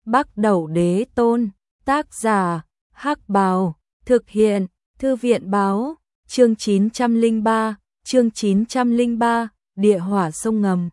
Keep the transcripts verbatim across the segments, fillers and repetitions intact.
Bắc Đẩu Đế Tôn, tác giả, Hắc Bào, thực hiện, Thư viện báo, chương chín trăm lẻ ba, chương chín trăm lẻ ba, địa hỏa sông ngầm.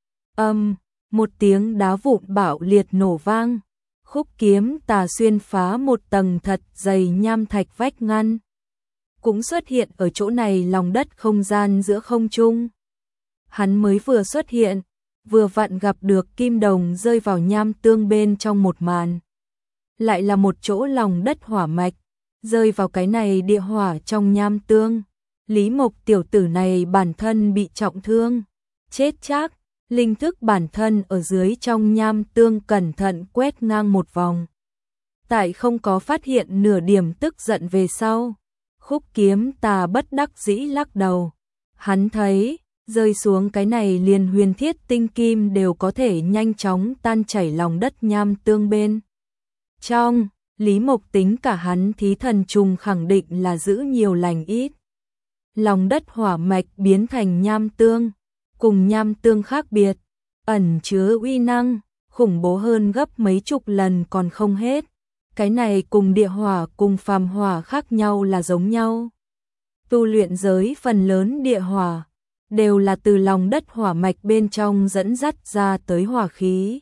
Âm, một tiếng đá vụn bạo liệt nổ vang, khúc kiếm tà xuyên phá một tầng thật dày nham thạch vách ngăn. Cũng xuất hiện ở chỗ này lòng đất không gian giữa không trung. Hắn mới vừa xuất hiện, vừa vặn gặp được kim đồng rơi vào nham tương bên trong một màn. Lại là một chỗ lòng đất hỏa mạch, rơi vào cái này địa hỏa trong nham tương. Lý Mộc tiểu tử này bản thân bị trọng thương, chết chắc, linh thức bản thân ở dưới trong nham tương cẩn thận quét ngang một vòng. Tại không có phát hiện nửa điểm tức giận về sau, khúc kiếm tà bất đắc dĩ lắc đầu. Hắn thấy, rơi xuống cái này liền huyền thiết tinh kim đều có thể nhanh chóng tan chảy lòng đất nham tương bên trong. Lý Mộc tính cả hắn thí thần trùng khẳng định là giữ nhiều lành ít. Lòng đất hỏa mạch biến thành nham tương, cùng nham tương khác biệt, ẩn chứa uy năng, khủng bố hơn gấp mấy chục lần còn không hết. Cái này cùng địa hỏa cùng phàm hỏa khác nhau là giống nhau. Tu luyện giới phần lớn địa hỏa đều là từ lòng đất hỏa mạch bên trong dẫn dắt ra tới hỏa khí.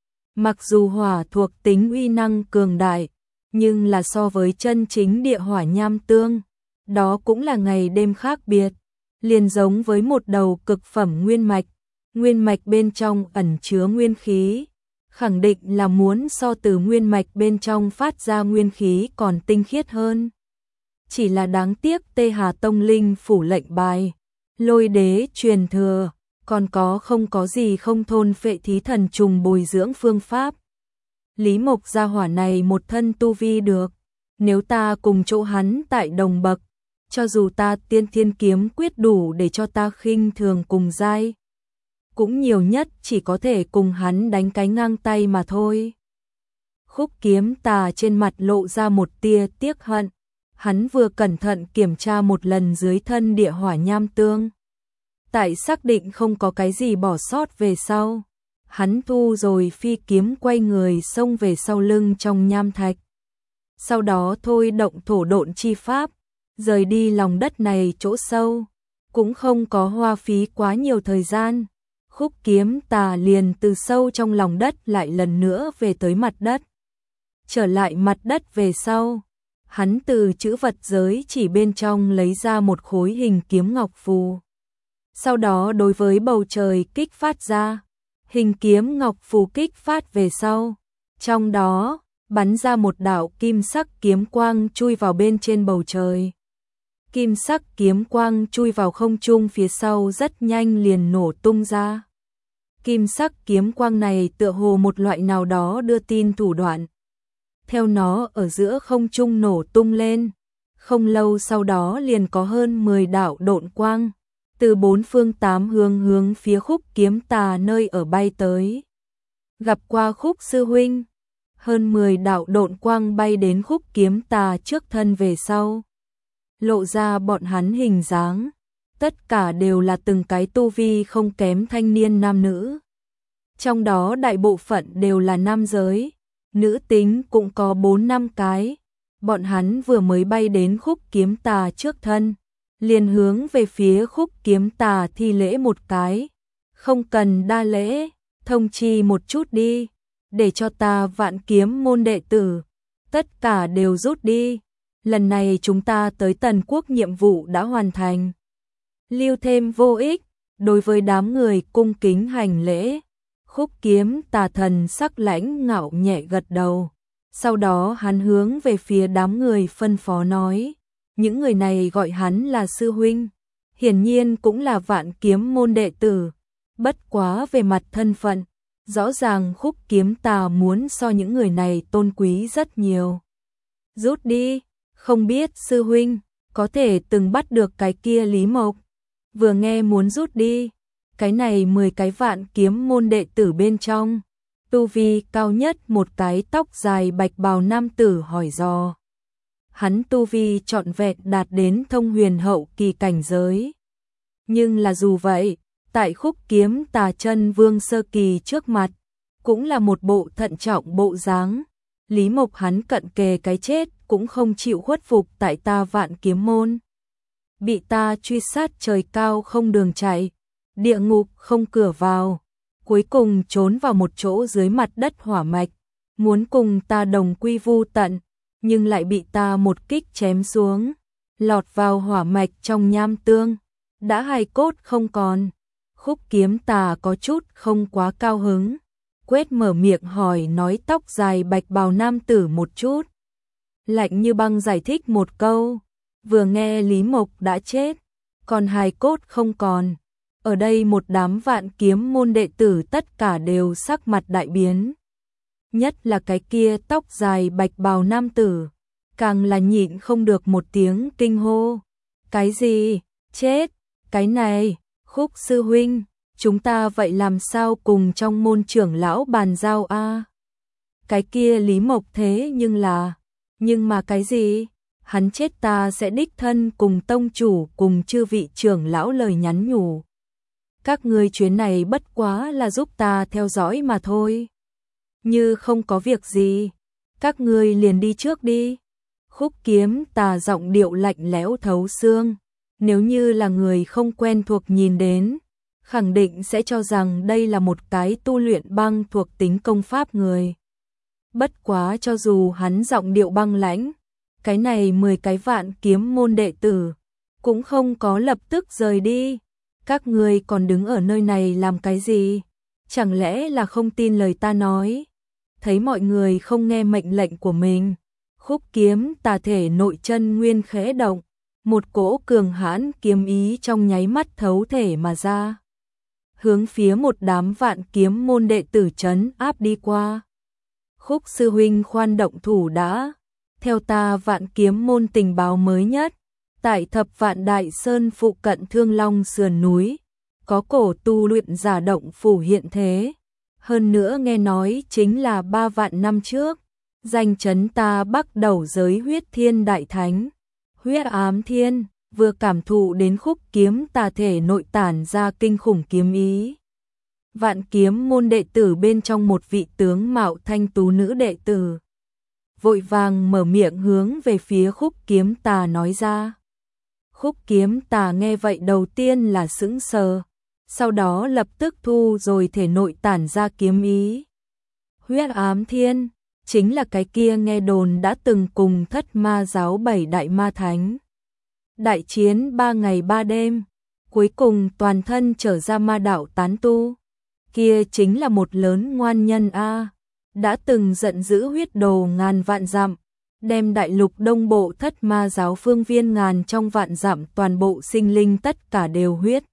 Mặc dù hỏa thuộc tính uy năng cường đại, nhưng là so với chân chính địa hỏa nham tương, đó cũng là ngày đêm khác biệt. Liền giống với một đầu cực phẩm nguyên mạch, nguyên mạch bên trong ẩn chứa nguyên khí, khẳng định là muốn so từ nguyên mạch bên trong phát ra nguyên khí còn tinh khiết hơn. Chỉ là đáng tiếc Tê Hà Tông Linh phủ lệnh bài, Lôi Đế truyền thừa, còn có không có gì không thôn phệ thí thần trùng bồi dưỡng phương pháp. Lý Mộc gia hỏa này một thân tu vi được, nếu ta cùng chỗ hắn tại đồng bậc, cho dù ta tiên thiên kiếm quyết đủ để cho ta khinh thường cùng giai, cũng nhiều nhất chỉ có thể cùng hắn đánh cái ngang tay mà thôi. Khúc kiếm tà trên mặt lộ ra một tia tiếc hận, hắn vừa cẩn thận kiểm tra một lần dưới thân địa hỏa nham tương. Tại xác định không có cái gì bỏ sót về sau, hắn thu rồi phi kiếm quay người xông về sau lưng trong nham thạch. Sau đó thôi động thổ độn chi pháp, rời đi lòng đất này chỗ sâu, cũng không có hoa phí quá nhiều thời gian. Khúc kiếm tà liền từ sâu trong lòng đất lại lần nữa về tới mặt đất. Trở lại mặt đất về sau, hắn từ chữ vật giới chỉ bên trong lấy ra một khối hình kiếm ngọc phù. Sau đó đối với bầu trời kích phát ra, hình kiếm ngọc phù kích phát về sau, trong đó bắn ra một đạo kim sắc kiếm quang chui vào bên trên bầu trời. Kim sắc kiếm quang chui vào không trung phía sau rất nhanh liền nổ tung ra. Kim sắc kiếm quang này tựa hồ một loại nào đó đưa tin thủ đoạn. Theo nó ở giữa không trung nổ tung lên, không lâu sau đó liền có hơn mười đạo độn quang, từ bốn phương tám hướng hướng phía khúc kiếm tà nơi ở bay tới. Gặp qua khúc sư huynh, hơn mười đạo độn quang bay đến khúc kiếm tà trước thân về sau. Lộ ra bọn hắn hình dáng, tất cả đều là từng cái tu vi không kém thanh niên nam nữ. Trong đó đại bộ phận đều là nam giới, nữ tính cũng có bốn năm cái. Bọn hắn vừa mới bay đến khúc kiếm tà trước thân, liền hướng về phía khúc kiếm tà thi lễ một cái. Không cần đa lễ, thông chi một chút đi, để cho ta Vạn Kiếm môn đệ tử, tất cả đều rút đi. Lần này chúng ta tới Tần Quốc nhiệm vụ đã hoàn thành. Lưu thêm vô ích, đối với đám người cung kính hành lễ. Khúc kiếm tà thần sắc lãnh ngạo nhẹ gật đầu. Sau đó hắn hướng về phía đám người phân phó nói. Những người này gọi hắn là sư huynh, hiển nhiên cũng là Vạn Kiếm môn đệ tử. Bất quá về mặt thân phận, rõ ràng khúc kiếm tà muốn so những người này tôn quý rất nhiều. Rút đi. Không biết sư huynh có thể từng bắt được cái kia Lý Mộc. Vừa nghe muốn rút đi, cái này mười cái Vạn Kiếm môn đệ tử bên trong, tu vi cao nhất một cái tóc dài bạch bào nam tử hỏi dò. Hắn tu vi trọn vẹn đạt đến thông huyền hậu kỳ cảnh giới. Nhưng là dù vậy, tại khúc kiếm tà chân vương sơ kỳ trước mặt, cũng là một bộ thận trọng bộ dáng. Lý Mộc hắn cận kề cái chết cũng không chịu khuất phục tại ta Vạn Kiếm môn. Bị ta truy sát trời cao không đường chạy, địa ngục không cửa vào, cuối cùng trốn vào một chỗ dưới mặt đất hỏa mạch, muốn cùng ta đồng quy vu tận, nhưng lại bị ta một kích chém xuống, lọt vào hỏa mạch trong nham tương, đã hài cốt không còn. Khúc Kiếm Tà có chút không quá cao hứng, quét mở miệng hỏi nói tóc dài bạch bào nam tử một chút. Lạnh như băng giải thích một câu, vừa nghe Lý Mộc đã chết, còn hài cốt không còn. Ở đây một đám Vạn Kiếm môn đệ tử tất cả đều sắc mặt đại biến. Nhất là cái kia tóc dài bạch bào nam tử, càng là nhịn không được một tiếng kinh hô. Cái gì? Chết? Cái này, Khúc sư huynh, chúng ta vậy làm sao cùng trong môn trưởng lão bàn giao a? Cái kia Lý Mộc thế nhưng là, nhưng mà cái gì? Hắn chết ta sẽ đích thân cùng tông chủ cùng chư vị trưởng lão lời nhắn nhủ. Các ngươi chuyến này bất quá là giúp ta theo dõi mà thôi. Như không có việc gì, các ngươi liền đi trước đi. Khúc Kiếm Tà giọng điệu lạnh lẽo thấu xương, nếu như là người không quen thuộc nhìn đến, khẳng định sẽ cho rằng đây là một cái tu luyện băng thuộc tính công pháp người. Bất quá cho dù hắn giọng điệu băng lãnh, cái này mười cái Vạn Kiếm môn đệ tử cũng không có lập tức rời đi. Các ngươi còn đứng ở nơi này làm cái gì? Chẳng lẽ là không tin lời ta nói? Thấy mọi người không nghe mệnh lệnh của mình, Khúc Kiếm Tà thể nội chân nguyên khẽ động, một cỗ cường hãn kiếm ý trong nháy mắt thấu thể mà ra, hướng phía một đám Vạn Kiếm môn đệ tử trấn áp đi qua. Khúc sư huynh khoan động thủ đã. Theo ta Vạn Kiếm môn tình báo mới nhất, tại Thập Vạn Đại Sơn phụ cận Thương Long sườn núi, có cổ tu luyện giả động phủ hiện thế. Hơn nữa nghe nói chính là ba vạn năm trước, danh chấn ta Bắc đầu giới huyết thiên đại thánh, huyết ám thiên, vừa cảm thụ đến Khúc Kiếm Tà thể nội tản ra kinh khủng kiếm ý. Vạn Kiếm môn đệ tử bên trong một vị tướng mạo thanh tú nữ đệ tử vội vàng mở miệng hướng về phía Khúc Kiếm Tà nói ra. Khúc Kiếm Tà nghe vậy đầu tiên là sững sờ, sau đó lập tức thu rồi thể nội tản ra kiếm ý. Huyết ám thiên, chính là cái kia nghe đồn đã từng cùng Thất Ma giáo bảy đại ma thánh đại chiến ba ngày ba đêm, cuối cùng toàn thân trở ra ma đạo tán tu. Kia chính là một lớn ngoan nhân a, đã từng giận dữ huyết đồ ngàn vạn dặm, đem đại lục đông bộ Thất Ma giáo phương viên ngàn trong vạn dặm toàn bộ sinh linh tất cả đều huyết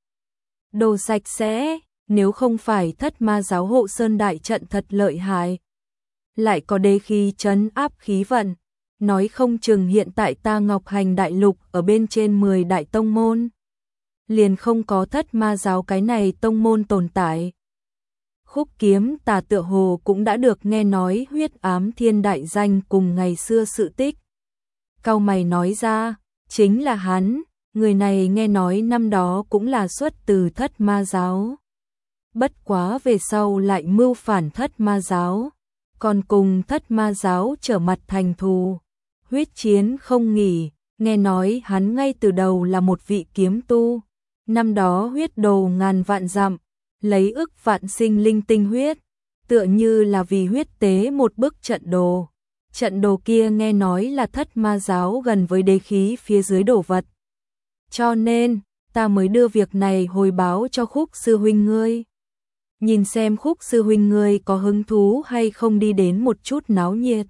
đồ sạch sẽ. Nếu không phải Thất Ma giáo hộ sơn đại trận thật lợi hại, lại có đế khí trấn áp khí vận, nói không chừng hiện tại ta Ngọc Hành đại lục ở bên trên mười đại tông môn, liền không có Thất Ma giáo cái này tông môn tồn tại. Khúc Kiếm Tà tựa hồ cũng đã được nghe nói huyết ám thiên đại danh cùng ngày xưa sự tích. Cau mày nói ra, chính là hắn, người này nghe nói năm đó cũng là xuất từ Thất Ma giáo. Bất quá về sau lại mưu phản Thất Ma giáo, còn cùng Thất Ma giáo trở mặt thành thù, huyết chiến không nghỉ. Nghe nói hắn ngay từ đầu là một vị kiếm tu, năm đó huyết đồ ngàn vạn dặm, lấy ức vạn sinh linh tinh huyết, tựa như là vì huyết tế một bức trận đồ. Trận đồ kia nghe nói là Thất Ma giáo gần với đế khí phía dưới đồ vật. Cho nên, ta mới đưa việc này hồi báo cho Khúc sư huynh ngươi. Nhìn xem Khúc sư huynh ngươi có hứng thú hay không đi đến một chút náo nhiệt.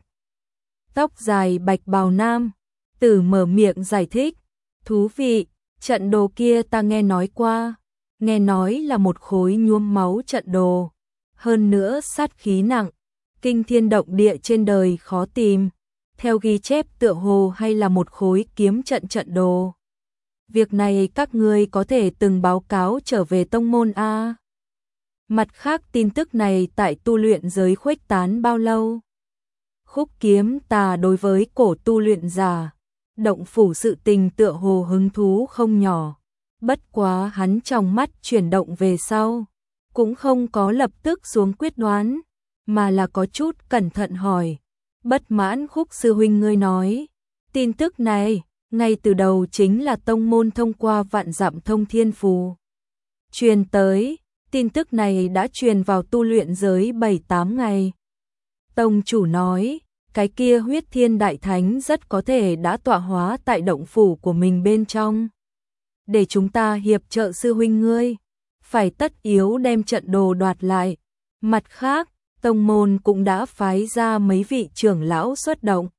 Tóc dài bạch bào nam tử mở miệng giải thích. Thú vị, trận đồ kia ta nghe nói qua. Nghe nói là một khối nhuốm máu trận đồ. Hơn nữa sát khí nặng, kinh thiên động địa trên đời khó tìm. Theo ghi chép tựa hồ hay là một khối kiếm trận trận đồ. Việc này các ngươi có thể từng báo cáo trở về tông môn A. Mặt khác tin tức này tại tu luyện giới khuếch tán bao lâu? Khúc Kiếm Tà đối với cổ tu luyện giả, động phủ sự tình tựa hồ hứng thú không nhỏ. Bất quá hắn trong mắt chuyển động về sau, cũng không có lập tức xuống quyết đoán. mà là có chút cẩn thận hỏi. Bất mãn Khúc sư huynh ngươi nói, tin tức này, ngay từ đầu chính là tông môn thông qua vạn dặm thông thiên phù truyền tới, tin tức này đã truyền vào tu luyện giới bảy tám ngày. Tông chủ nói, cái kia huyết thiên đại thánh rất có thể đã tọa hóa tại động phủ của mình bên trong. Để chúng ta hiệp trợ sư huynh ngươi, phải tất yếu đem trận đồ đoạt lại. Mặt khác, tông môn cũng đã phái ra mấy vị trưởng lão xuất động.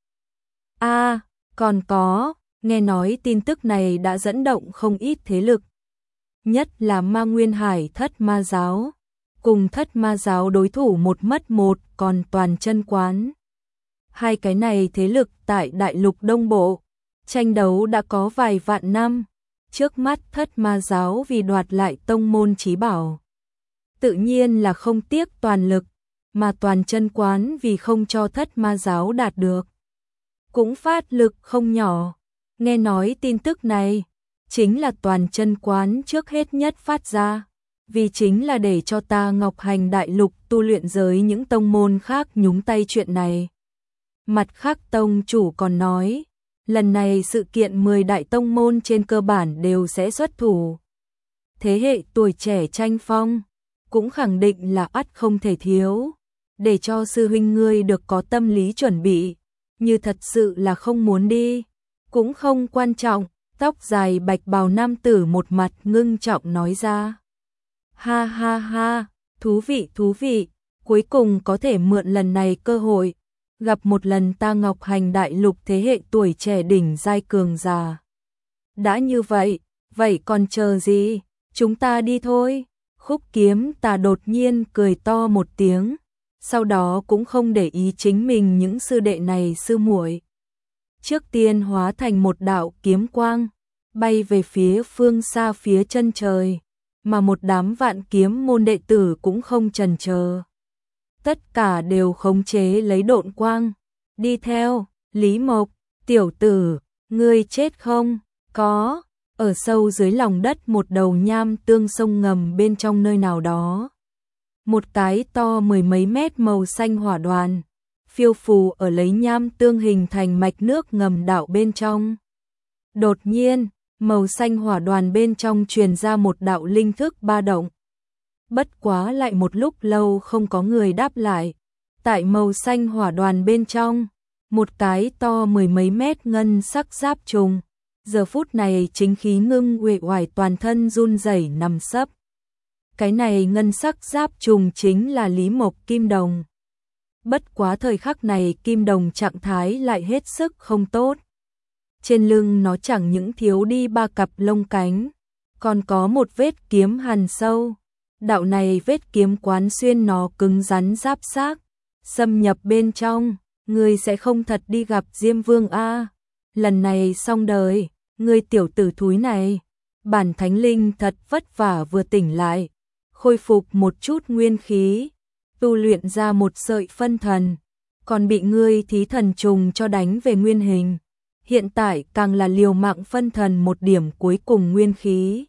A, à, còn có, nghe nói tin tức này đã dẫn động không ít thế lực. Nhất là Ma Nguyên Hải Thất Ma Giáo, cùng Thất Ma Giáo đối thủ một mất một, còn Toàn Chân Quán. Hai cái này thế lực tại Đại Lục Đông Bộ, tranh đấu đã có vài vạn năm. Trước mắt Thất Ma Giáo vì đoạt lại tông môn chí bảo, tự nhiên là không tiếc toàn lực, mà Toàn Chân Quán vì không cho Thất Ma Giáo đạt được, cũng phát lực không nhỏ. Nghe nói tin tức này, chính là Toàn Chân Quán trước hết nhất phát ra, vì chính là để cho ta Ngọc Hành Đại Lục tu luyện giới những tông môn khác nhúng tay chuyện này. Mặt khác tông chủ còn nói, lần này sự kiện mười đại tông môn trên cơ bản đều sẽ xuất thủ. Thế hệ tuổi trẻ tranh phong, cũng khẳng định là ắt không thể thiếu, để cho sư huynh ngươi được có tâm lý chuẩn bị, như thật sự là không muốn đi, cũng không quan trọng. Tóc dài bạch bào nam tử một mặt ngưng trọng nói ra. Ha ha ha, thú vị thú vị, cuối cùng có thể mượn lần này cơ hội, gặp một lần ta Ngọc Hành Đại Lục thế hệ tuổi trẻ đỉnh giai cường già. Đã như vậy, vậy còn chờ gì, chúng ta đi thôi. Khúc Kiếm Tà đột nhiên cười to một tiếng, sau đó cũng không để ý chính mình những sư đệ này sư muội. Trước tiên hóa thành một đạo kiếm quang, bay về phía phương xa phía chân trời, mà một đám vạn kiếm môn đệ tử cũng không chần chờ. Tất cả đều khống chế lấy độn quang, đi theo. Lý Mộc, tiểu tử, ngươi chết không? Có, ở sâu dưới lòng đất một đầu nham tương sông ngầm bên trong nơi nào đó. Một cái to mười mấy mét màu xanh hỏa đoàn, phiêu phù ở lấy nham tương hình thành mạch nước ngầm đạo bên trong. Đột nhiên, màu xanh hỏa đoàn bên trong truyền ra một đạo linh thức ba động. Bất quá lại một lúc lâu không có người đáp lại. Tại màu xanh hỏa đoàn bên trong, một cái to mười mấy mét ngân sắc giáp trùng, giờ phút này chính khí ngưng uể oải toàn thân run rẩy nằm sấp. Cái này ngân sắc giáp trùng chính là Lý Mộc Kim Đồng. Bất quá thời khắc này Kim Đồng trạng thái lại hết sức không tốt. Trên lưng nó chẳng những thiếu đi ba cặp lông cánh, còn có một vết kiếm hằn sâu. Đạo này vết kiếm quán xuyên nó cứng rắn giáp xác, xâm nhập bên trong, ngươi sẽ không thật đi gặp Diêm Vương a. Lần này xong đời, ngươi tiểu tử thúi này. Bản thánh linh thật vất vả vừa tỉnh lại, khôi phục một chút nguyên khí, tu luyện ra một sợi phân thần, còn bị ngươi thí thần trùng cho đánh về nguyên hình. Hiện tại càng là liều mạng phân thần một điểm cuối cùng nguyên khí.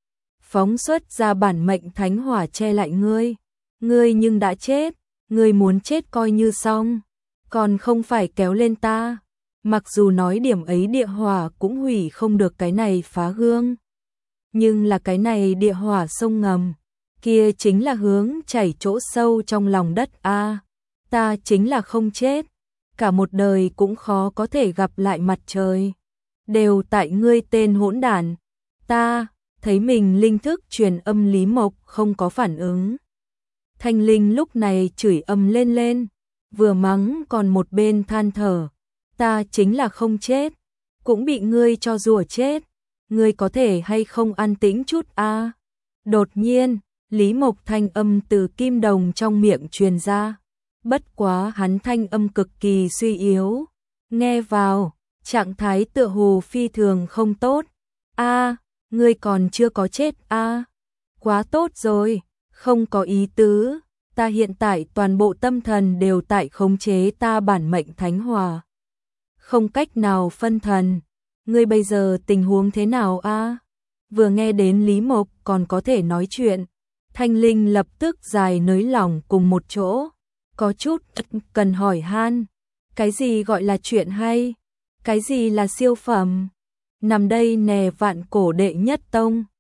Phóng xuất ra bản mệnh thánh hỏa che lại ngươi. Ngươi nhưng đã chết, ngươi muốn chết coi như xong, còn không phải kéo lên ta. Mặc dù nói điểm ấy địa hỏa cũng hủy không được cái này phá gương, nhưng là cái này địa hỏa sông ngầm, kia chính là hướng chảy chỗ sâu trong lòng đất a. À, ta chính là không chết, cả một đời cũng khó có thể gặp lại mặt trời, đều tại ngươi tên hỗn đản. Ta thấy mình linh thức truyền âm Lý Mộc không có phản ứng. Thanh linh lúc này chửi ầm lên lên, vừa mắng còn một bên than thở, ta chính là không chết, cũng bị ngươi cho rủa chết, ngươi có thể hay không an tĩnh chút a? À? Đột nhiên, Lý Mộc thanh âm từ Kim Đồng trong miệng truyền ra, bất quá hắn thanh âm cực kỳ suy yếu, nghe vào, trạng thái tựa hồ phi thường không tốt. A, à, ngươi còn chưa có chết a? À? Quá tốt rồi, không có ý tứ, ta hiện tại toàn bộ tâm thần đều tại khống chế ta bản mệnh thánh hỏa, không cách nào phân thần. Ngươi bây giờ tình huống thế nào a? À? Vừa nghe đến Lý Mộc còn có thể nói chuyện, Thanh linh lập tức dài nới lỏng cùng một chỗ, có chút cần hỏi han. Cái gì gọi là chuyện hay? Cái gì là siêu phẩm? Nằm đây nè vạn cổ đệ nhất tông.